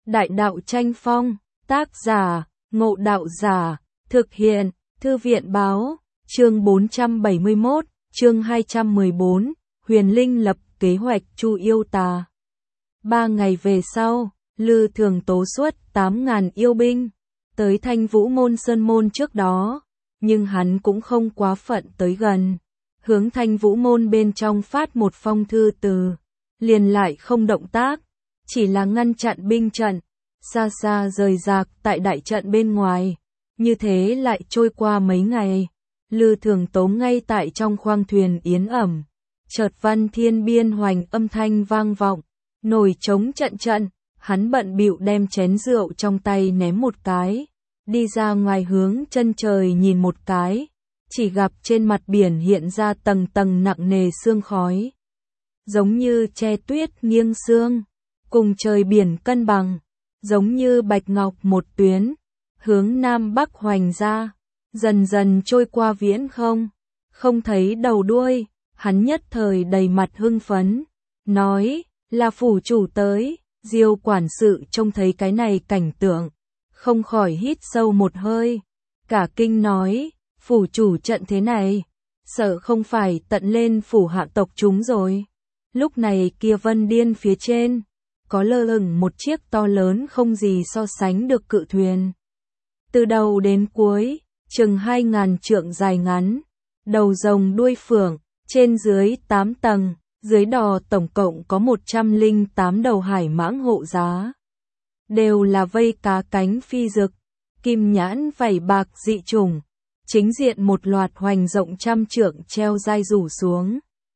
Đại đạo tranh phong, tác giả, Ngộ Đạo Giả, thực hiện, Thư viện báo, chương 471, chương 214, Huyền Linh lập kế hoạch Chu yêu tà. 3 ngày về sau, Lư Thường Tố xuất 8.000 yêu binh, tới Thanh Vũ Môn Sơn Môn trước đó, nhưng hắn cũng không quá phận tới gần, hướng Thanh Vũ Môn bên trong phát một phong thư từ, liền lại không động tác, chỉ là ngăn chặn binh trận, xa xa rời rạc tại đại trận bên ngoài. Như thế lại trôi qua mấy ngày, Lư Thường Tố ngay tại trong khoang thuyền yến ẩm, chợt Văn Thiên biên hoành âm thanh vang vọng, nổi trống trận trận, hắn bận bịu đem chén rượu trong tay ném một cái, đi ra ngoài hướng chân trời nhìn một cái, chỉ gặp trên mặt biển hiện ra tầng tầng nặng nề sương khói, giống như che tuyết nghiêng sương, cùng trời biển cân bằng, giống như bạch ngọc một tuyến, hướng nam bắc hoành ra, dần dần trôi qua viễn không, không thấy đầu đuôi, hắn nhất thời đầy mặt hưng phấn, nói, là phủ chủ tới. Diêu quản sự trông thấy cái này cảnh tượng, không khỏi hít sâu một hơi, cả kinh nói, phủ chủ trận thế này, sợ không phải tận lên phủ hạ tộc chúng rồi. Lúc này kia Vân Điên phía trên, có lơ lửng một chiếc to lớn không gì so sánh được cự thuyền. Từ đầu đến cuối, chừng 2.000 trượng dài ngắn, đầu rồng đuôi phượng, trên dưới 8 tầng. Dưới đò tổng cộng có 108 đầu hải mãng hộ giá. Đều là vây cá cánh phi rực, kim nhãn vảy bạc dị trùng. Chính diện một loạt hoành rộng trăm trượng treo dai rủ xuống.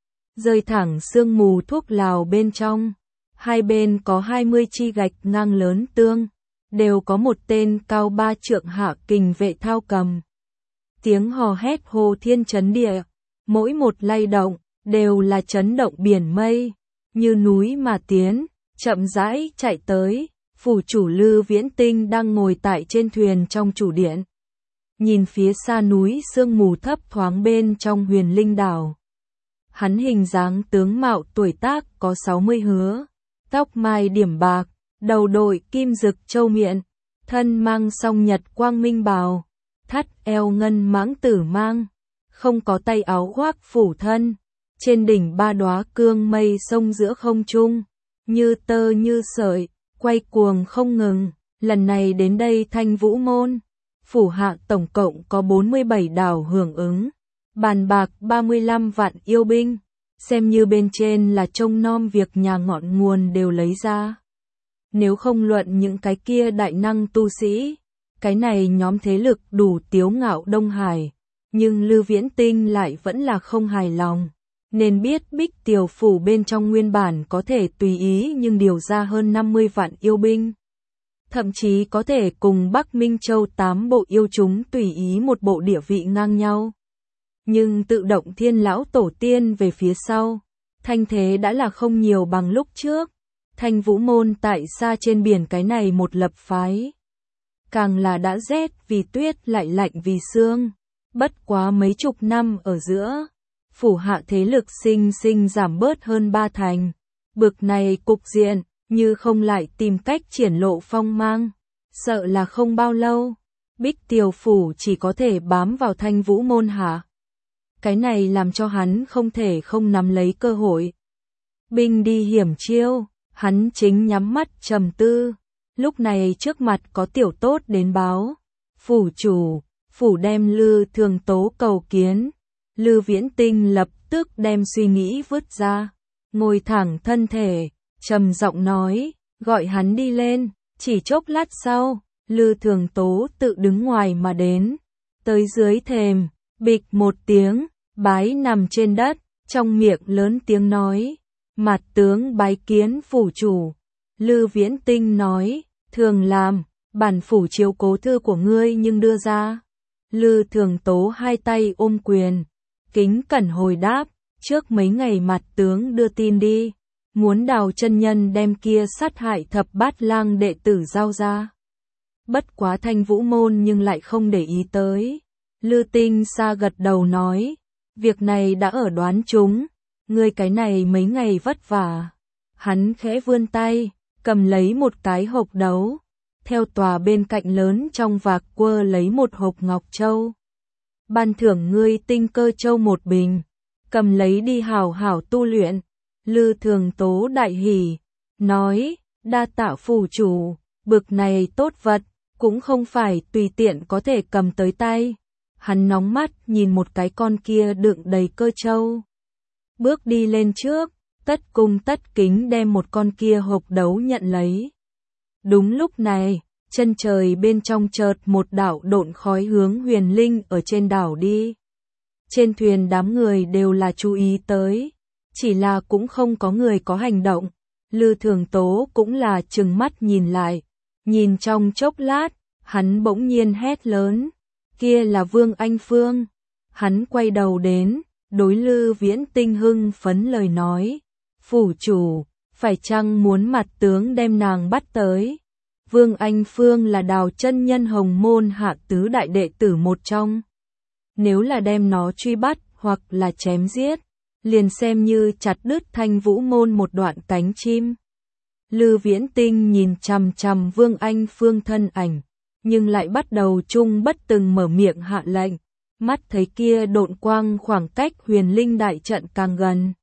Rơi thẳng sương mù thuốc lào bên trong. Hai bên có 20 chi gạch ngang lớn tương. Đều có một tên cao 3 trượng hạ kình vệ thao cầm. Tiếng hò hét hồ thiên chấn địa. Mỗi một lay động đều là chấn động biển mây, như núi mà tiến, chậm rãi chạy tới, phủ chủ Lư Viễn Tinh đang ngồi tại trên thuyền trong chủ điện. Nhìn phía xa núi sương mù thấp thoáng bên trong Huyền Linh đảo. Hắn hình dáng tướng mạo tuổi tác có 60 hứa, tóc mai điểm bạc, đầu đội kim rực châu miện, thân mang song nhật quang minh bào, thắt eo ngân mãng tử mang, không có tay áo khoác phủ thân. Trên đỉnh 3 đóa cương mây sông giữa không trung, như tơ như sợi, quay cuồng không ngừng. Lần này đến đây Thanh Vũ Môn, phủ hạ tổng cộng có 47 đảo hưởng ứng, bàn bạc 35 vạn yêu binh, xem như bên trên là trông nom việc nhà ngọn nguồn đều lấy ra. Nếu không luận những cái kia đại năng tu sĩ, cái này nhóm thế lực đủ tiếu ngạo Đông Hải, nhưng Lư Viễn Tinh lại vẫn là không hài lòng. Nên biết Bích Tiểu phủ bên trong nguyên bản có thể tùy ý nhưng điều ra hơn 50 vạn yêu binh. Thậm chí có thể cùng Bắc Minh Châu 8 bộ yêu chúng tùy ý một bộ địa vị ngang nhau. Nhưng tự động Thiên lão tổ tiên về phía sau, thanh thế đã là không nhiều bằng lúc trước. Thanh Vũ Môn tại xa trên biển cái này một lập phái. Càng là đã rét vì tuyết lại lạnh vì sương. Bất quá mấy chục năm ở giữa. Phủ hạ thế lực sinh giảm bớt hơn 3 thành. Bực này cục diện, như không lại tìm cách triển lộ phong mang. Sợ là không bao lâu, Bích Tiểu phủ chỉ có thể bám vào Thanh Vũ Môn hạ. Cái này làm cho hắn không thể không nắm lấy cơ hội. Binh đi hiểm chiêu, hắn chính nhắm mắt trầm tư. Lúc này trước mặt có tiểu tốt đến báo. Phủ chủ, phủ đem Lư Thường Tố cầu kiến. Lư Viễn Tinh lập tức đem suy nghĩ vứt ra, ngồi thẳng thân thể, trầm giọng nói, gọi hắn đi lên. Chỉ chốc lát sau, Lư Thường Tố tự đứng ngoài mà đến, tới dưới thềm, bịch một tiếng, bái nằm trên đất, trong miệng lớn tiếng nói, mặt tướng bái kiến phủ chủ. Lư Viễn Tinh nói, thường làm, bản phủ chiếu cố thư của ngươi nhưng đưa ra. Lư Thường Tố hai tay ôm quyền. Kính cẩn hồi đáp, trước mấy ngày mặt tướng đưa tin đi, muốn Đào chân nhân đem kia sát hại thập bát lang đệ tử giao ra. Bất quá Thanh Vũ Môn nhưng lại không để ý tới. Lư Tinh Sa gật đầu nói, việc này đã ở đoán chúng, ngươi cái này mấy ngày vất vả. Hắn khẽ vươn tay, cầm lấy một cái hộp đấu, theo tòa bên cạnh lớn trong vạc quơ lấy một hộp ngọc châu. Ban thưởng ngươi tinh cơ châu một bình, cầm lấy đi hảo hảo tu luyện. Lư Thường Tố đại hỉ, nói, đa tạ phủ chủ, bực này tốt vật, cũng không phải tùy tiện có thể cầm tới tay. Hắn nóng mắt nhìn một cái con kia đựng đầy cơ châu. Bước đi lên trước, tất cung tất kính đem một con kia hộp đấu nhận lấy. Đúng lúc này, chân trời bên trong chợt một đạo độn khói hướng Huyền Linh ở trên đảo đi. Trên thuyền đám người đều là chú ý tới, chỉ là cũng không có người có hành động. Lư Thường Tố cũng là trừng mắt nhìn lại, nhìn trong chốc lát, hắn bỗng nhiên hét lớn, kia là Vương Anh Phương. Hắn quay đầu đến, đối Lư Viễn Tinh hưng phấn lời nói, phủ chủ, phải chăng muốn mặt tướng đem nàng bắt tới? Vương Anh Phương là Đào chân nhân Hồng Môn hạ tứ đại đệ tử một trong. Nếu là đem nó truy bắt hoặc là chém giết, liền xem như chặt đứt Thanh Vũ môn một đoạn cánh chim. Lư Viễn Tinh nhìn chằm chằm Vương Anh Phương thân ảnh, nhưng lại bắt đầu chung bất từng mở miệng hạ lệnh. Mắt thấy kia độn quang khoảng cách Huyền Linh đại trận càng gần.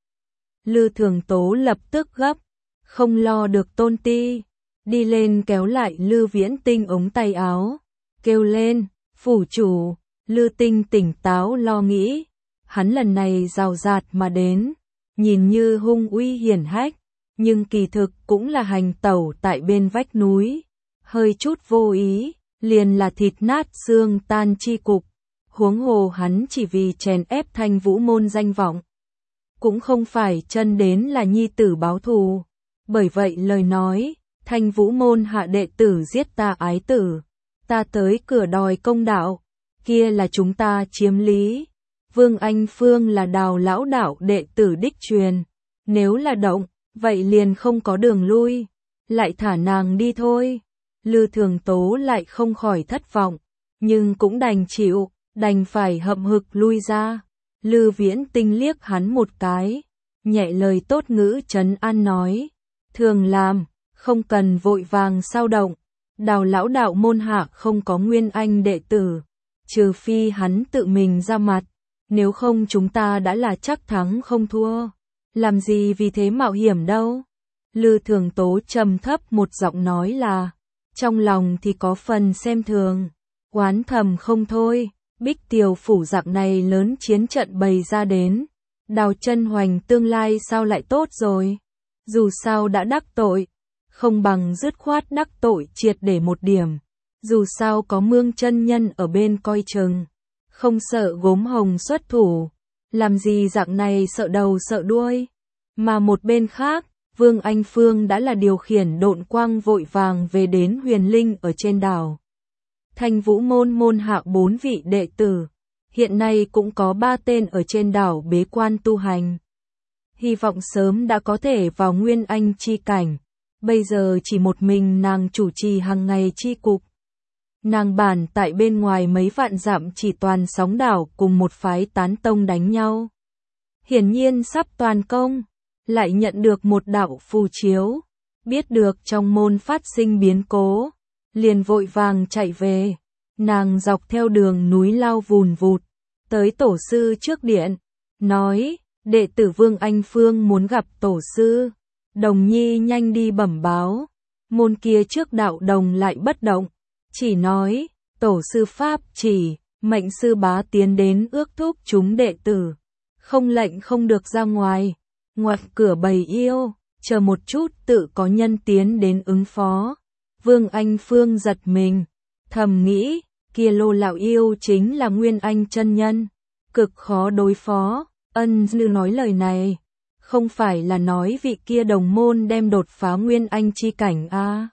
Lư Thường Tố lập tức gấp, không lo được tôn ti, đi lên kéo lại Lư Viễn Tinh ống tay áo, kêu lên, phủ chủ. Lư Tinh tỉnh táo lo nghĩ, hắn lần này rào rạt mà đến, nhìn như hung uy hiển hách, nhưng kỳ thực cũng là hành tẩu tại bên vách núi, hơi chút vô ý, liền là thịt nát xương tan chi cục. Huống hồ hắn chỉ vì chèn ép Thanh Vũ môn danh vọng, cũng không phải chân đến là nhi tử báo thù. Bởi vậy lời nói, Thanh Vũ môn hạ đệ tử giết ta ái tử, ta tới cửa đòi công đạo, kia là chúng ta chiếm lý. Vương Anh Phương là Đào lão đạo đệ tử đích truyền, nếu là động, vậy liền không có đường lui, lại thả nàng đi thôi. Lư Thường Tố lại không khỏi thất vọng, nhưng cũng đành chịu, đành phải hậm hực lui ra. Lư Viễn Tinh liếc hắn một cái, nhẹ lời tốt ngữ trấn an nói, thường làm, không cần vội vàng sao động. Đào lão đạo môn hạ không có nguyên anh đệ tử, trừ phi hắn tự mình ra mặt, nếu không chúng ta đã là chắc thắng không thua, làm gì vì thế mạo hiểm đâu. Lư Thường Tố trầm thấp một giọng nói là, trong lòng thì có phần xem thường, oán thầm không thôi. Bích Tiều phủ dạng này lớn chiến trận bày ra đến, Đào chân hoành tương lai sao lại tốt rồi, dù sao đã đắc tội, không bằng dứt khoát đắc tội triệt để một điểm, dù sao có Mương chân nhân ở bên coi chừng, không sợ gốm hồng xuất thủ, làm gì dạng này sợ đầu sợ đuôi. Mà một bên khác, Vương Anh Phương đã là điều khiển độn quang vội vàng về đến Huyền Linh ở trên đảo. Thanh Vũ môn môn hạ 4 vị đệ tử, hiện nay cũng có 3 tên ở trên đảo bế quan tu hành. Hy vọng sớm đã có thể vào Nguyên Anh chi cảnh, bây giờ chỉ một mình nàng chủ trì hàng ngày chi cục. Nàng bản tại bên ngoài mấy vạn dặm chỉ toàn sóng đảo cùng một phái tán tông đánh nhau. Hiển nhiên sắp toàn công, lại nhận được một đạo phù chiếu, biết được trong môn phát sinh biến cố, liền vội vàng chạy về. Nàng dọc theo đường núi lao vùn vụt, tới tổ sư trước điện, nói, đệ tử Vương Anh Phương muốn gặp tổ sư, Đồng Nhi nhanh đi bẩm báo. Môn kia trước đạo đồng lại bất động, chỉ nói, tổ sư pháp chỉ, mệnh sư bá tiến đến ước thúc chúng đệ tử, không lệnh không được ra ngoài, ngoặt cửa bầy yêu, chờ một chút tự có nhân tiến đến ứng phó. Vương Anh Phương giật mình, thầm nghĩ, kia Lô lão yêu chính là Nguyên Anh chân nhân, cực khó đối phó. Ân Dư nói lời này, không phải là nói vị kia đồng môn đem đột phá Nguyên Anh chi cảnh a?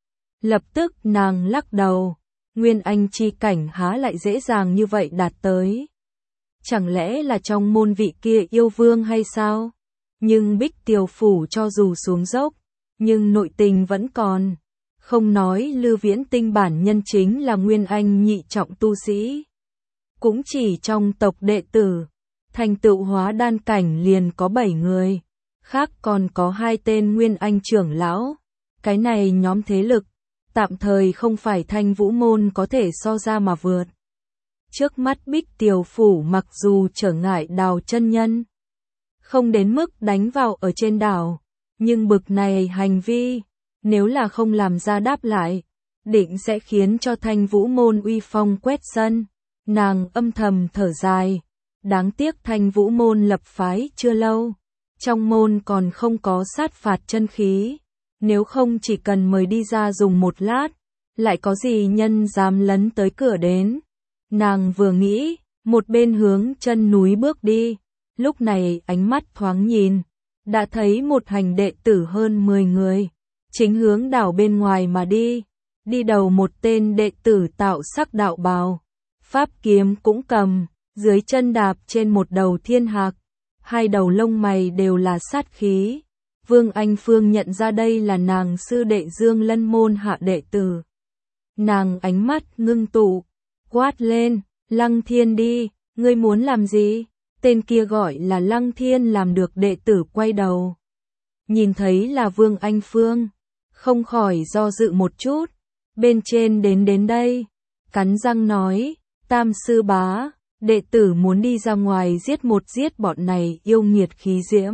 Lập tức nàng lắc đầu, Nguyên Anh chi cảnh há lại dễ dàng như vậy đạt tới? Chẳng lẽ là trong môn vị kia yêu vương hay sao? Nhưng Bích Tiều phủ cho dù xuống dốc, nhưng nội tình vẫn còn. Không nói Lư Viễn Tinh bản nhân chính là Nguyên Anh nhị trọng tu sĩ. Cũng chỉ trong tộc đệ tử, thành tựu hóa đan cảnh liền có 7 người, khác còn có 2 tên Nguyên Anh trưởng lão. Cái này nhóm thế lực, tạm thời không phải Thanh Vũ Môn có thể so ra mà vượt. Trước mắt Bích Tiều Phủ mặc dù trở ngại Đào chân nhân, không đến mức đánh vào ở trên đảo, nhưng bực này hành vi, nếu là không làm ra đáp lại, định sẽ khiến cho Thanh Vũ Môn uy phong quét sân. Nàng âm thầm thở dài, đáng tiếc Thanh Vũ Môn lập phái chưa lâu, trong môn còn không có sát phạt chân khí, nếu không chỉ cần mời đi ra dùng một lát, lại có gì nhân dám lấn tới cửa đến. Nàng vừa nghĩ, một bên hướng chân núi bước đi, lúc này ánh mắt thoáng nhìn, đã thấy một hành đệ tử hơn 10 người, chính hướng đảo bên ngoài mà đi, đi đầu một tên đệ tử tạo sắc đạo bào, pháp kiếm cũng cầm, dưới chân đạp trên một đầu thiên hạc, hai đầu lông mày đều là sát khí. Vương Anh Phương nhận ra đây là nàng sư đệ Dương Lân môn hạ đệ tử. Nàng ánh mắt ngưng tụ, quát lên, Lăng Thiên đi, ngươi muốn làm gì? Tên kia gọi là Lăng Thiên làm được đệ tử quay đầu. Nhìn thấy là Vương Anh Phương, không khỏi do dự một chút, bên trên đến đây, cắn răng nói, Tam sư bá, đệ tử muốn đi ra ngoài giết bọn này yêu nghiệt khí diễm.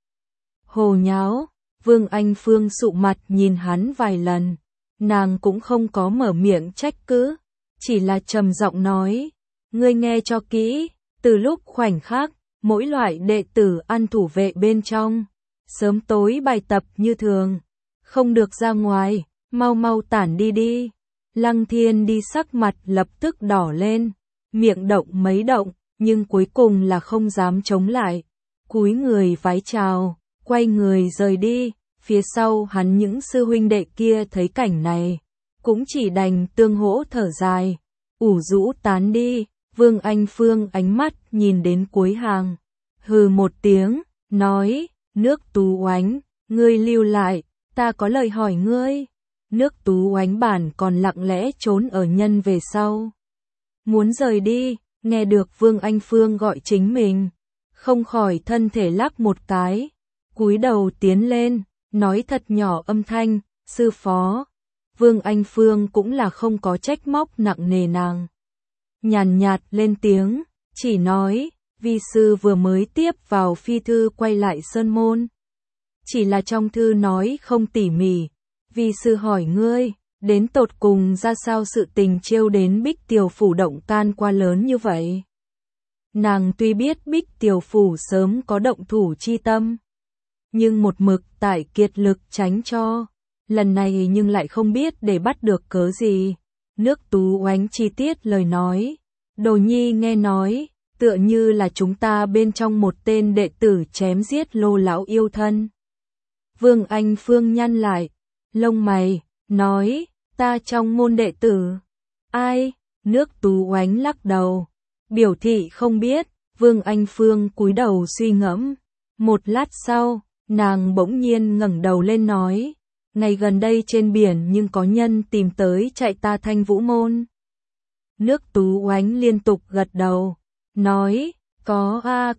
Hồ nháo, Vương Anh Phương sụ mặt nhìn hắn vài lần, nàng cũng không có mở miệng trách cứ, chỉ là trầm giọng nói, ngươi nghe cho kỹ, từ lúc khoảnh khắc, mỗi loại đệ tử ăn thủ vệ bên trong, sớm tối bài tập như thường, không được ra ngoài, mau tản đi. Lăng Thiên đi sắc mặt lập tức đỏ lên, miệng động mấy động, nhưng cuối cùng là không dám chống lại, cúi người vái chào, quay người rời đi. Phía sau hắn những sư huynh đệ kia thấy cảnh này, cũng chỉ đành tương hỗ thở dài, ủ rũ tán đi. Vương Anh Phương ánh mắt nhìn đến cuối hàng, hừ một tiếng, nói, Nước Tú Oánh, ngươi lưu lại, ta có lời hỏi ngươi. Nước Tú Oánh bản còn lặng lẽ trốn ở nhân về sau, muốn rời đi, nghe được Vương Anh Phương gọi chính mình, không khỏi thân thể lắc một cái, cúi đầu tiến lên, nói thật nhỏ âm thanh, sư phó. Vương Anh Phương cũng là không có trách móc nặng nề nàng. Nhàn nhạt lên tiếng, chỉ nói, vi sư vừa mới tiếp vào phi thư quay lại sơn môn. Chỉ là trong thư nói không tỉ mỉ, vi sư hỏi ngươi, đến tột cùng ra sao sự tình trêu đến Bích Tiều Phủ động can qua lớn như vậy. Nàng tuy biết Bích Tiều Phủ sớm có động thủ chi tâm, nhưng một mực tại kiệt lực tránh cho, lần này nhưng lại không biết để bắt được cớ gì. Nước Tú Oánh chi tiết lời nói, Đồ Nhi nghe nói, tựa như là chúng ta bên trong một tên đệ tử chém giết Lô lão yêu thân. Vương Anh Phương nhăn lại, lông mày, nói, ta trong môn đệ tử. Ai? Nước Tú Oánh lắc đầu, biểu thị không biết. Vương Anh Phương cúi đầu suy ngẫm, một lát sau, nàng bỗng nhiên ngẩng đầu lên nói, ngày gần đây trên biển nhưng có nhân tìm tới chạy ta Thanh Vũ Môn. Nước Tú Oánh liên tục gật đầu, nói, có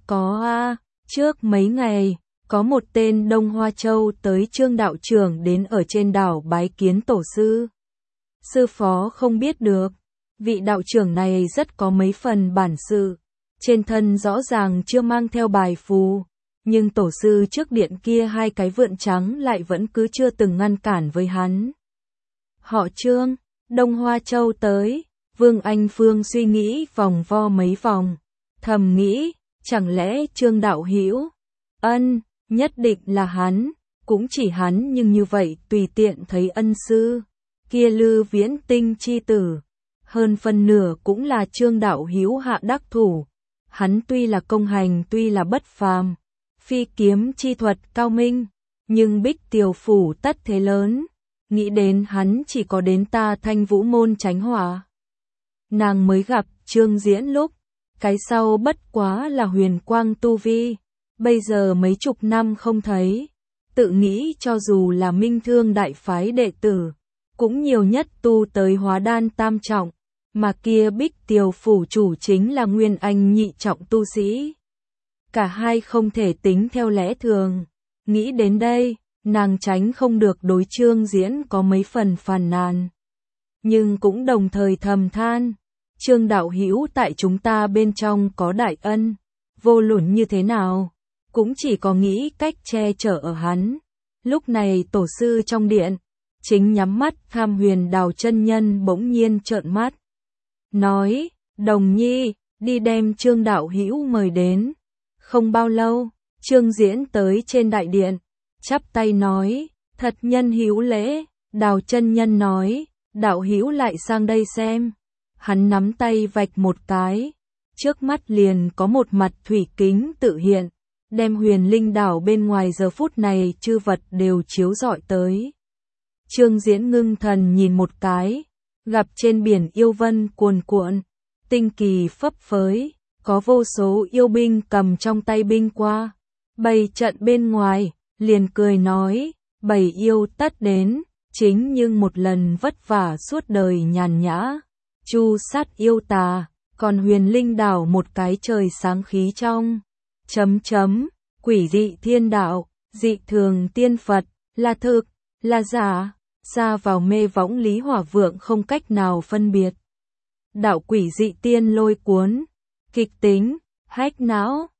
a, trước mấy ngày, có một tên Đông Hoa Châu tới Trương đạo trưởng đến ở trên đảo bái kiến tổ sư. Sư phó không biết được, vị đạo trưởng này rất có mấy phần bản sự, trên thân rõ ràng chưa mang theo bài phù, nhưng tổ sư trước điện kia hai cái vượn trắng lại vẫn cứ chưa từng ngăn cản với hắn. Họ Trương, Đông Hoa Châu tới, Vương Anh Phương suy nghĩ vòng vo mấy vòng, thầm nghĩ, chẳng lẽ Trương đạo hữu? Ân, nhất định là hắn, cũng chỉ hắn, nhưng như vậy tùy tiện thấy ân sư, kia Lư Viễn Tinh chi tử, hơn phân nửa cũng là Trương đạo hữu hạ đắc thủ. Hắn tuy là công hành, tuy là bất phàm, phi kiếm chi thuật cao minh, nhưng Bích Tiều Phủ tất thế lớn, nghĩ đến hắn chỉ có đến ta Thanh Vũ Môn tránh họa. Nàng mới gặp Trương Diễn lúc, cái sau bất quá là huyền quang tu vi, bây giờ mấy chục năm không thấy, tự nghĩ cho dù là Minh Thương đại phái đệ tử, cũng nhiều nhất tu tới hóa đan tam trọng, mà kia Bích Tiều Phủ chủ chính là Nguyên Anh nhị trọng tu sĩ. Cả hai không thể tính theo lẽ thường. Nghĩ đến đây, nàng tránh không được đối Trương Diễn có mấy phần phàn nàn. Nhưng cũng đồng thời thầm than, Trương đạo hữu tại chúng ta bên trong có đại ân, vô luận như thế nào, cũng chỉ có nghĩ cách che chở ở hắn. Lúc này tổ sư trong điện, chính nhắm mắt tham Huyền Đào chân nhân bỗng nhiên trợn mắt. Nói, Đồng Nhi, đi đem Trương đạo hữu mời đến. Không bao lâu, Trương Diễn tới trên đại điện, chắp tay nói, thật nhân hữu lễ. Đào chân nhân nói, đạo hữu lại sang đây xem. Hắn nắm tay vạch một cái, trước mắt liền có một mặt thủy kính tự hiện, đem Huyền Linh đảo bên ngoài giờ phút này chư vật đều chiếu rọi tới. Trương Diễn ngưng thần nhìn một cái, gặp trên biển yêu vân cuồn cuộn, tinh kỳ phấp phới, có vô số yêu binh cầm trong tay binh qua, bày trận bên ngoài, liền cười nói, bầy yêu tất đến, chính nhưng một lần vất vả suốt đời nhàn nhã, chu sát yêu tà, còn Huyền Linh đảo một cái trời sáng khí trong. Quỷ dị thiên đạo, dị thường tiên Phật, là thực, là giả, ra vào mê võng Lý Hỏa Vượng không cách nào phân biệt. Đạo quỷ dị tiên lôi cuốn, kịch tính, hách não,